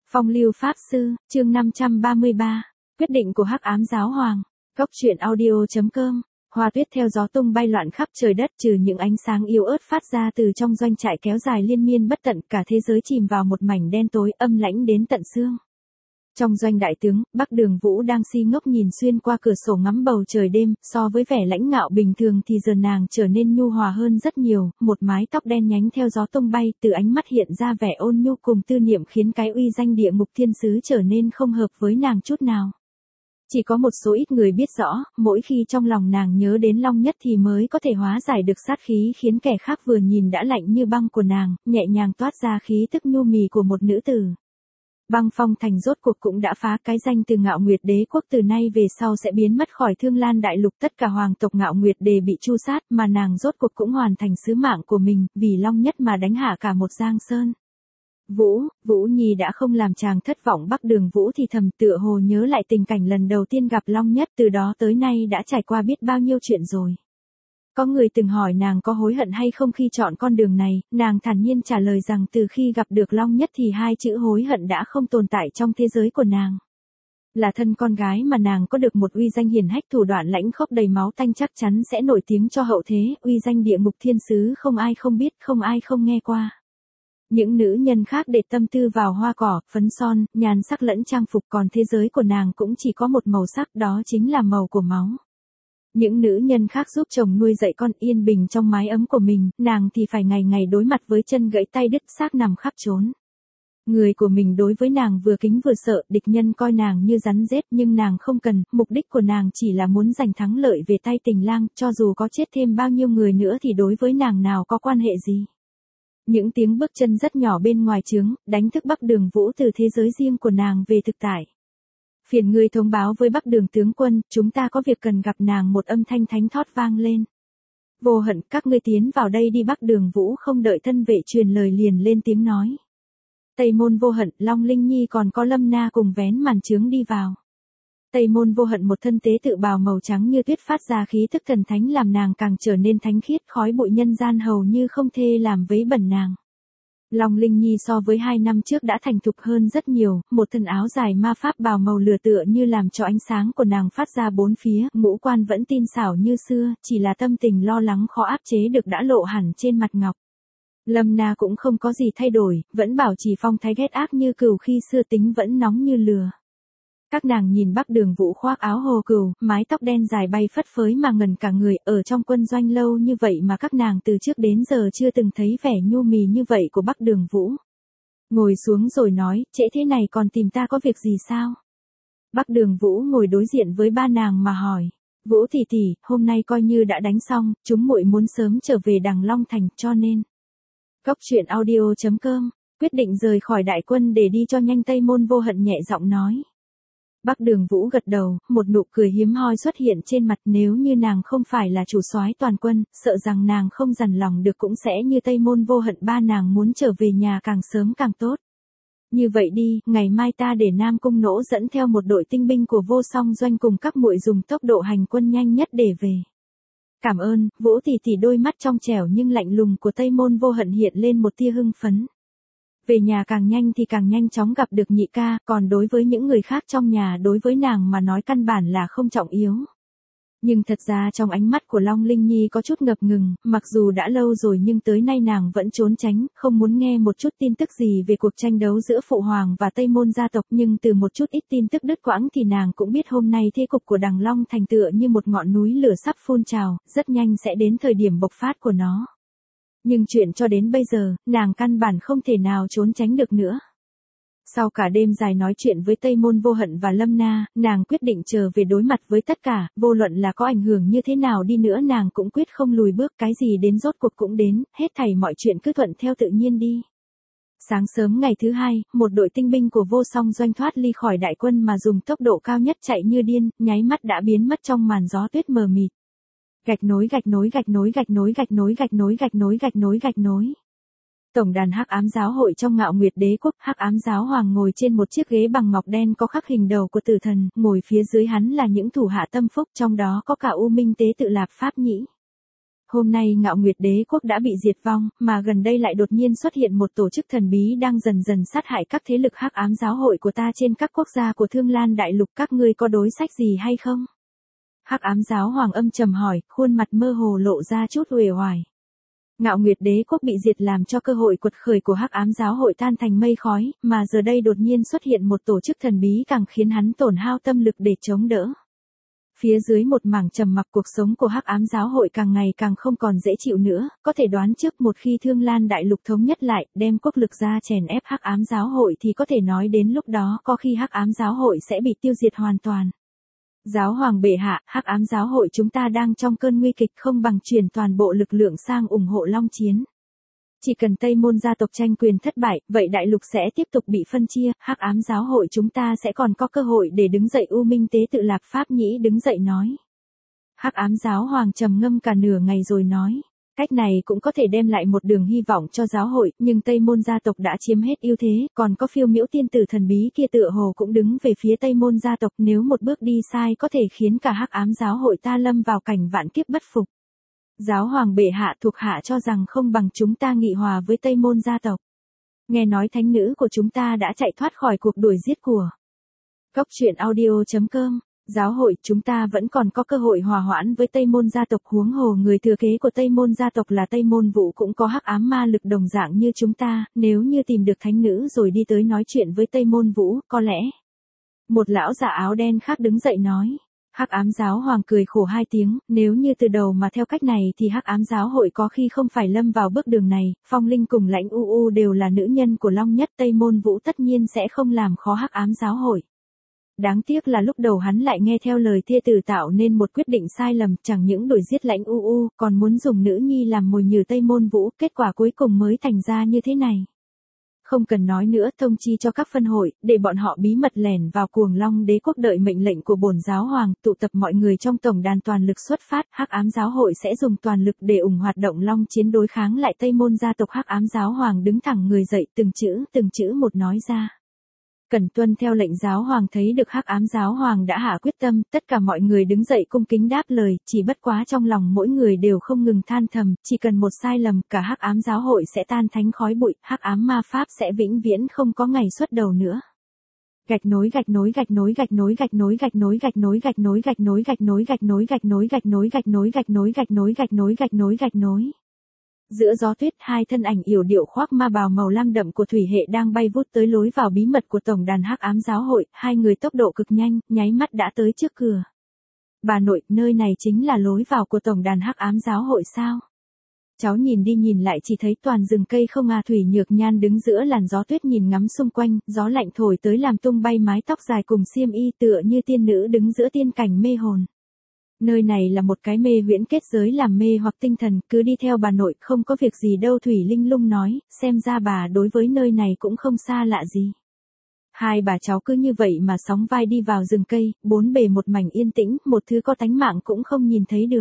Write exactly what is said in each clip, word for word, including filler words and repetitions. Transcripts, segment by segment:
Phong lưu Pháp Sư, chương năm trăm ba mươi ba, quyết định của Hắc Ám Giáo Hoàng. Góc truyện audio.com. Hoa tuyết theo gió tung bay loạn khắp trời đất, trừ những ánh sáng yếu ớt phát ra từ trong doanh trại kéo dài liên miên bất tận, cả thế giới chìm vào một mảnh đen tối âm lãnh đến tận xương. Trong doanh đại tướng, Bắc Đường Vũ đang si ngốc nhìn xuyên qua cửa sổ ngắm bầu trời đêm, so với vẻ lãnh ngạo bình thường thì giờ nàng trở nên nhu hòa hơn rất nhiều, một mái tóc đen nhánh theo gió tung bay, từ ánh mắt hiện ra vẻ ôn nhu cùng tư niệm khiến cái uy danh địa ngục thiên sứ trở nên không hợp với nàng chút nào. Chỉ có một số ít người biết rõ, mỗi khi trong lòng nàng nhớ đến Long Nhất thì mới có thể hóa giải được sát khí khiến kẻ khác vừa nhìn đã lạnh như băng của nàng, nhẹ nhàng toát ra khí tức nhu mì của một nữ tử. Băng Phong Thành rốt cuộc cũng đã phá, cái danh từ Ngạo Nguyệt Đế quốc từ nay về sau sẽ biến mất khỏi Thương Lan đại lục, tất cả hoàng tộc Ngạo Nguyệt Đề bị tru sát, mà nàng rốt cuộc cũng hoàn thành sứ mạng của mình, vì Long Nhất mà đánh hạ cả một Giang Sơn. Vũ, Vũ Nhi đã không làm chàng thất vọng. Bắc Đường Vũ thì thầm, tựa hồ nhớ lại tình cảnh lần đầu tiên gặp Long Nhất, từ đó tới nay đã trải qua biết bao nhiêu chuyện rồi. Có người từng hỏi nàng có hối hận hay không khi chọn con đường này, nàng thản nhiên trả lời rằng từ khi gặp được Long Nhất thì hai chữ hối hận đã không tồn tại trong thế giới của nàng. Là thân con gái mà nàng có được một uy danh hiển hách, thủ đoạn lãnh khốc đầy máu tanh chắc chắn sẽ nổi tiếng cho hậu thế, uy danh địa ngục thiên sứ không ai không biết, không ai không nghe qua. Những nữ nhân khác để tâm tư vào hoa cỏ, phấn son, nhan sắc lẫn trang phục, còn thế giới của nàng cũng chỉ có một màu sắc, đó chính là màu của máu. Những nữ nhân khác giúp chồng nuôi dạy con yên bình trong mái ấm của mình, nàng thì phải ngày ngày đối mặt với chân gãy tay đứt xác nằm khắp trốn. Người của mình đối với nàng vừa kính vừa sợ, địch nhân coi nàng như rắn rết nhưng nàng không cần, mục đích của nàng chỉ là muốn giành thắng lợi về tay tình lang, cho dù có chết thêm bao nhiêu người nữa thì đối với nàng nào có quan hệ gì. Những tiếng bước chân rất nhỏ bên ngoài trướng, đánh thức Bắc Đường Vũ từ thế giới riêng của nàng về thực tại. Phiền ngươi thông báo với Bắc Đường tướng quân, chúng ta có việc cần gặp nàng. Một âm thanh thánh thót vang lên. Vô Hận, các ngươi tiến vào đây đi. Bắc Đường Vũ không đợi thân vệ truyền lời liền lên tiếng nói. Tây Môn Vô Hận, Long Linh Nhi còn có Lâm Na cùng vén màn trướng đi vào. Tây Môn Vô Hận một thân tế tự bào màu trắng như tuyết phát ra khí thức thần thánh làm nàng càng trở nên thánh khiết, khói bụi nhân gian hầu như không thê làm vấy bẩn nàng. Long Linh Nhi so với hai năm trước đã thành thục hơn rất nhiều, một thân áo dài ma pháp bào màu lửa tựa như làm cho ánh sáng của nàng phát ra bốn phía, ngũ quan vẫn tinh xảo như xưa, chỉ là tâm tình lo lắng khó áp chế được đã lộ hẳn trên mặt ngọc. Lâm Na cũng không có gì thay đổi, vẫn bảo trì phong thái ghét ác như cừu khi xưa, tính vẫn nóng như lửa. Các nàng nhìn Bắc Đường Vũ khoác áo hồ cừu, mái tóc đen dài bay phất phới mà ngần cả người, ở trong quân doanh lâu như vậy mà các nàng từ trước đến giờ chưa từng thấy vẻ nhu mì như vậy của Bắc Đường Vũ. Ngồi xuống rồi nói, trễ thế này còn tìm ta có việc gì sao? Bắc Đường Vũ ngồi đối diện với ba nàng mà hỏi, Vũ tỷ tỷ, hôm nay coi như đã đánh xong, chúng muội muốn sớm trở về Đằng Long Thành, cho nên. Góc truyện audio.com, quyết định rời khỏi đại quân để đi cho nhanh. Tây Môn Vô Hận nhẹ giọng nói. Bắc Đường Vũ gật đầu, một nụ cười hiếm hoi xuất hiện trên mặt. Nếu như nàng không phải là chủ soái toàn quân, sợ rằng nàng không dằn lòng được cũng sẽ như Tây Môn Vô Hận. Ba nàng muốn trở về nhà càng sớm càng tốt. Như vậy đi, ngày mai ta để Nam Cung Nỗ dẫn theo một đội tinh binh của Vô Song doanh cùng các muội dùng tốc độ hành quân nhanh nhất để về. Cảm ơn. Vũ tỷ tỷ. Đôi mắt trong trẻo nhưng lạnh lùng của Tây Môn Vô Hận hiện lên một tia hưng phấn. Về nhà càng nhanh thì càng nhanh chóng gặp được nhị ca, còn đối với những người khác trong nhà đối với nàng mà nói căn bản là không trọng yếu. Nhưng thật ra trong ánh mắt của Long Linh Nhi có chút ngập ngừng, mặc dù đã lâu rồi nhưng tới nay nàng vẫn trốn tránh, không muốn nghe một chút tin tức gì về cuộc tranh đấu giữa Phụ Hoàng và Tây Môn gia tộc, nhưng từ một chút ít tin tức đứt quãng thì nàng cũng biết hôm nay thế cục của Đằng Long Thành tựa như một ngọn núi lửa sắp phun trào, rất nhanh sẽ đến thời điểm bộc phát của nó. Nhưng chuyện cho đến bây giờ, nàng căn bản không thể nào trốn tránh được nữa. Sau cả đêm dài nói chuyện với Tây Môn Vô Hận và Lâm Na, nàng quyết định trở về đối mặt với tất cả, vô luận là có ảnh hưởng như thế nào đi nữa nàng cũng quyết không lùi bước, cái gì đến rốt cuộc cũng đến, hết thảy mọi chuyện cứ thuận theo tự nhiên đi. Sáng sớm ngày thứ hai, một đội tinh binh của Vô Song doanh thoát ly khỏi đại quân mà dùng tốc độ cao nhất chạy như điên, nháy mắt đã biến mất trong màn gió tuyết mờ mịt. Gạch nối gạch nối gạch nối gạch nối gạch nối gạch nối gạch nối gạch nối gạch nối. Tổng đàn Hắc Ám Giáo hội trong Ngạo Nguyệt Đế quốc, Hắc Ám Giáo Hoàng ngồi trên một chiếc ghế bằng ngọc đen có khắc hình đầu của tử thần, ngồi phía dưới hắn là những thủ hạ tâm phúc, trong đó có cả U Minh tế tự Lạp Pháp Nhĩ. Hôm nay Ngạo Nguyệt Đế quốc đã bị diệt vong, mà gần đây lại đột nhiên xuất hiện một tổ chức thần bí đang dần dần sát hại các thế lực hắc ám giáo hội của ta trên các quốc gia của Thương Lan Đại Lục, các ngươi có đối sách gì hay không? Hắc ám giáo hoàng âm trầm hỏi, khuôn mặt mơ hồ lộ ra chút uể oải. Ngạo Nguyệt Đế quốc bị diệt làm cho cơ hội quật khởi của hắc ám giáo hội tan thành mây khói, mà giờ đây đột nhiên xuất hiện một tổ chức thần bí càng khiến hắn tổn hao tâm lực để chống đỡ. Phía dưới một mảng trầm mặc, cuộc sống của hắc ám giáo hội càng ngày càng không còn dễ chịu nữa, có thể đoán trước một khi Thương Lan Đại Lục thống nhất lại, đem quốc lực ra chèn ép hắc ám giáo hội thì có thể nói đến lúc đó có khi hắc ám giáo hội sẽ bị tiêu diệt hoàn toàn. Giáo hoàng bệ hạ, hắc ám giáo hội chúng ta đang trong cơn nguy kịch, không bằng chuyển toàn bộ lực lượng sang ủng hộ Long Chiến. Chỉ cần Tây Môn gia tộc tranh quyền thất bại, vậy đại lục sẽ tiếp tục bị phân chia, hắc ám giáo hội chúng ta sẽ còn có cơ hội để đứng dậy. U Minh tế tự Lạp Pháp Nhĩ đứng dậy nói. Hắc ám giáo hoàng trầm ngâm cả nửa ngày rồi nói. Cách này cũng có thể đem lại một đường hy vọng cho giáo hội, nhưng Tây Môn gia tộc đã chiếm hết ưu thế, còn có phiêu miễu tiên tử thần bí kia tựa hồ cũng đứng về phía Tây Môn gia tộc, nếu một bước đi sai có thể khiến cả hắc ám giáo hội ta lâm vào cảnh vạn kiếp bất phục. Giáo hoàng bệ hạ, thuộc hạ cho rằng không bằng chúng ta nghị hòa với Tây Môn gia tộc. Nghe nói thánh nữ của chúng ta đã chạy thoát khỏi cuộc đuổi giết của Cốc truyện audio chấm com. Giáo hội chúng ta vẫn còn có cơ hội hòa hoãn với Tây Môn gia tộc, huống hồ người thừa kế của Tây Môn gia tộc là Tây Môn Vũ cũng có hắc ám ma lực đồng dạng như chúng ta, nếu như tìm được thánh nữ rồi đi tới nói chuyện với Tây Môn Vũ, có lẽ. Một lão giả áo đen khác đứng dậy nói. Hắc ám giáo hoàng cười khổ hai tiếng, nếu như từ đầu mà theo cách này thì hắc ám giáo hội có khi không phải lâm vào bước đường này, Phong Linh cùng Lãnh U U đều là nữ nhân của Long Nhất, Tây Môn Vũ tất nhiên sẽ không làm khó hắc ám giáo hội. Đáng tiếc là lúc đầu hắn lại nghe theo lời thê tử tạo nên một quyết định sai lầm, chẳng những đuổi giết Lãnh U U, còn muốn dùng nữ nhi làm mồi nhử Tây Môn Vũ, kết quả cuối cùng mới thành ra như thế này. Không cần nói nữa, thông chi cho các phân hội, để bọn họ bí mật lẻn vào Cuồng Long Đế quốc đợi mệnh lệnh của bổn giáo hoàng, tụ tập mọi người trong tổng đàn toàn lực xuất phát, hắc ám giáo hội sẽ dùng toàn lực để ủng hoạt động Long Chiến đối kháng lại Tây Môn gia tộc. Hắc ám giáo hoàng đứng thẳng người dậy, từng chữ, từng chữ một nói ra. Cần tuân theo lệnh. Giáo hoàng thấy được hắc ám giáo hoàng đã hạ quyết tâm, tất cả mọi người đứng dậy cung kính đáp lời, chỉ bất quá trong lòng mỗi người đều không ngừng than thầm, chỉ cần một sai lầm, cả hắc ám giáo hội sẽ tan thánh khói bụi, hắc ám ma pháp sẽ vĩnh viễn không có ngày xuất đầu nữa. Gạch nối gạch nối gạch nối gạch nối gạch nối gạch nối gạch nối gạch nối gạch nối gạch nối gạch nối gạch nối gạch nối gạch nối gạch nối gạch nối gạch nối gạch nối gạch nối. Giữa gió tuyết, hai thân ảnh yểu điệu khoác ma bào màu lam đậm của thủy hệ đang bay vút tới lối vào bí mật của tổng đàn hắc ám giáo hội, hai người tốc độ cực nhanh, nháy mắt đã tới trước cửa. Bà nội, nơi này chính là lối vào của tổng đàn hắc ám giáo hội sao? Cháu nhìn đi nhìn lại chỉ thấy toàn rừng cây không à. Thủy Nhược Nhan đứng giữa làn gió tuyết nhìn ngắm xung quanh, gió lạnh thổi tới làm tung bay mái tóc dài cùng xiêm y, tựa như tiên nữ đứng giữa tiên cảnh mê hồn. Nơi này là một cái mê huyễn kết giới làm mê hoặc tinh thần, cứ đi theo bà nội, không có việc gì đâu. Thủy Linh Lung nói, xem ra bà đối với nơi này cũng không xa lạ gì. Hai bà cháu cứ như vậy mà sóng vai đi vào rừng cây, bốn bề một mảnh yên tĩnh, một thứ có tánh mạng cũng không nhìn thấy được.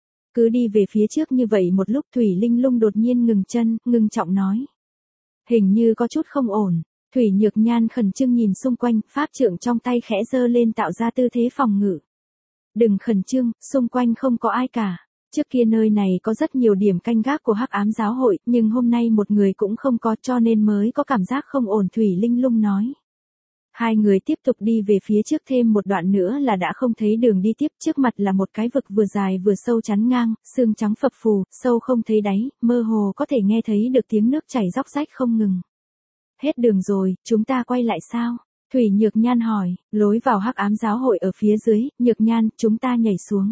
Cứ đi về phía trước như vậy một lúc, Thủy Linh Lung đột nhiên ngừng chân, ngưng trọng nói. Hình như có chút không ổn. Thủy Nhược Nhan khẩn trương nhìn xung quanh, pháp trượng trong tay khẽ giơ lên tạo ra tư thế phòng ngự. Đừng khẩn trương, xung quanh không có ai cả. Trước kia nơi này có rất nhiều điểm canh gác của hắc ám giáo hội, nhưng hôm nay một người cũng không có, cho nên mới có cảm giác không ổn. Thủy Linh Lung nói. Hai người tiếp tục đi về phía trước, thêm một đoạn nữa là đã không thấy đường đi tiếp, trước mặt là một cái vực vừa dài vừa sâu chắn ngang, xương trắng phập phù, sâu không thấy đáy, mơ hồ có thể nghe thấy được tiếng nước chảy róc rách không ngừng. Hết đường rồi, chúng ta quay lại sao? Thủy Nhược Nhan hỏi, lối vào hắc ám giáo hội ở phía dưới. Nhược Nhan, chúng ta nhảy xuống.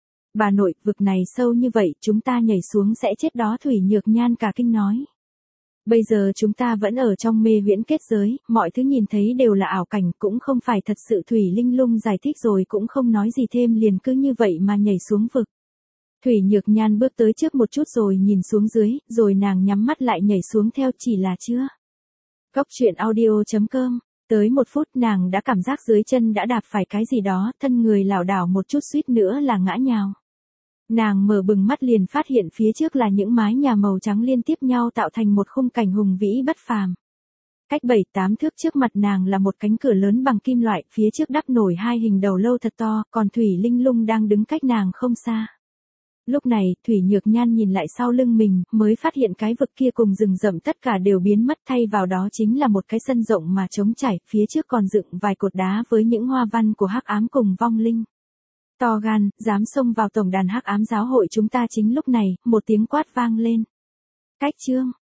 Bà nội, vực này sâu như vậy, chúng ta nhảy xuống sẽ chết đó. Thủy Nhược Nhan cả kinh nói. Bây giờ chúng ta vẫn ở trong mê huyễn kết giới, mọi thứ nhìn thấy đều là ảo cảnh, cũng không phải thật sự. Thủy Linh Lung giải thích rồi cũng không nói gì thêm, liền cứ như vậy mà nhảy xuống vực. Thủy Nhược Nhan bước tới trước một chút rồi nhìn xuống dưới, rồi nàng nhắm mắt lại nhảy xuống theo, chỉ là chưa. Cốc truyện audio chấm com. Tới một phút nàng đã cảm giác dưới chân đã đạp phải cái gì đó, thân người lảo đảo một chút suýt nữa là ngã nhào. Nàng mở bừng mắt liền phát hiện phía trước là những mái nhà màu trắng liên tiếp nhau tạo thành một khung cảnh hùng vĩ bất phàm. Cách bảy tám thước trước mặt nàng là một cánh cửa lớn bằng kim loại, phía trước đắp nổi hai hình đầu lâu thật to, còn Thủy Linh Lung đang đứng cách nàng không xa. Lúc này, Thủy Nhược Nhan nhìn lại sau lưng mình, mới phát hiện cái vực kia cùng rừng rậm tất cả đều biến mất, thay vào đó chính là một cái sân rộng mà trống trải, phía trước còn dựng vài cột đá với những hoa văn của hắc ám cùng vong linh. To gan, dám xông vào tổng đàn hắc ám giáo hội chúng ta. Chính lúc này, một tiếng quát vang lên. Cách chương.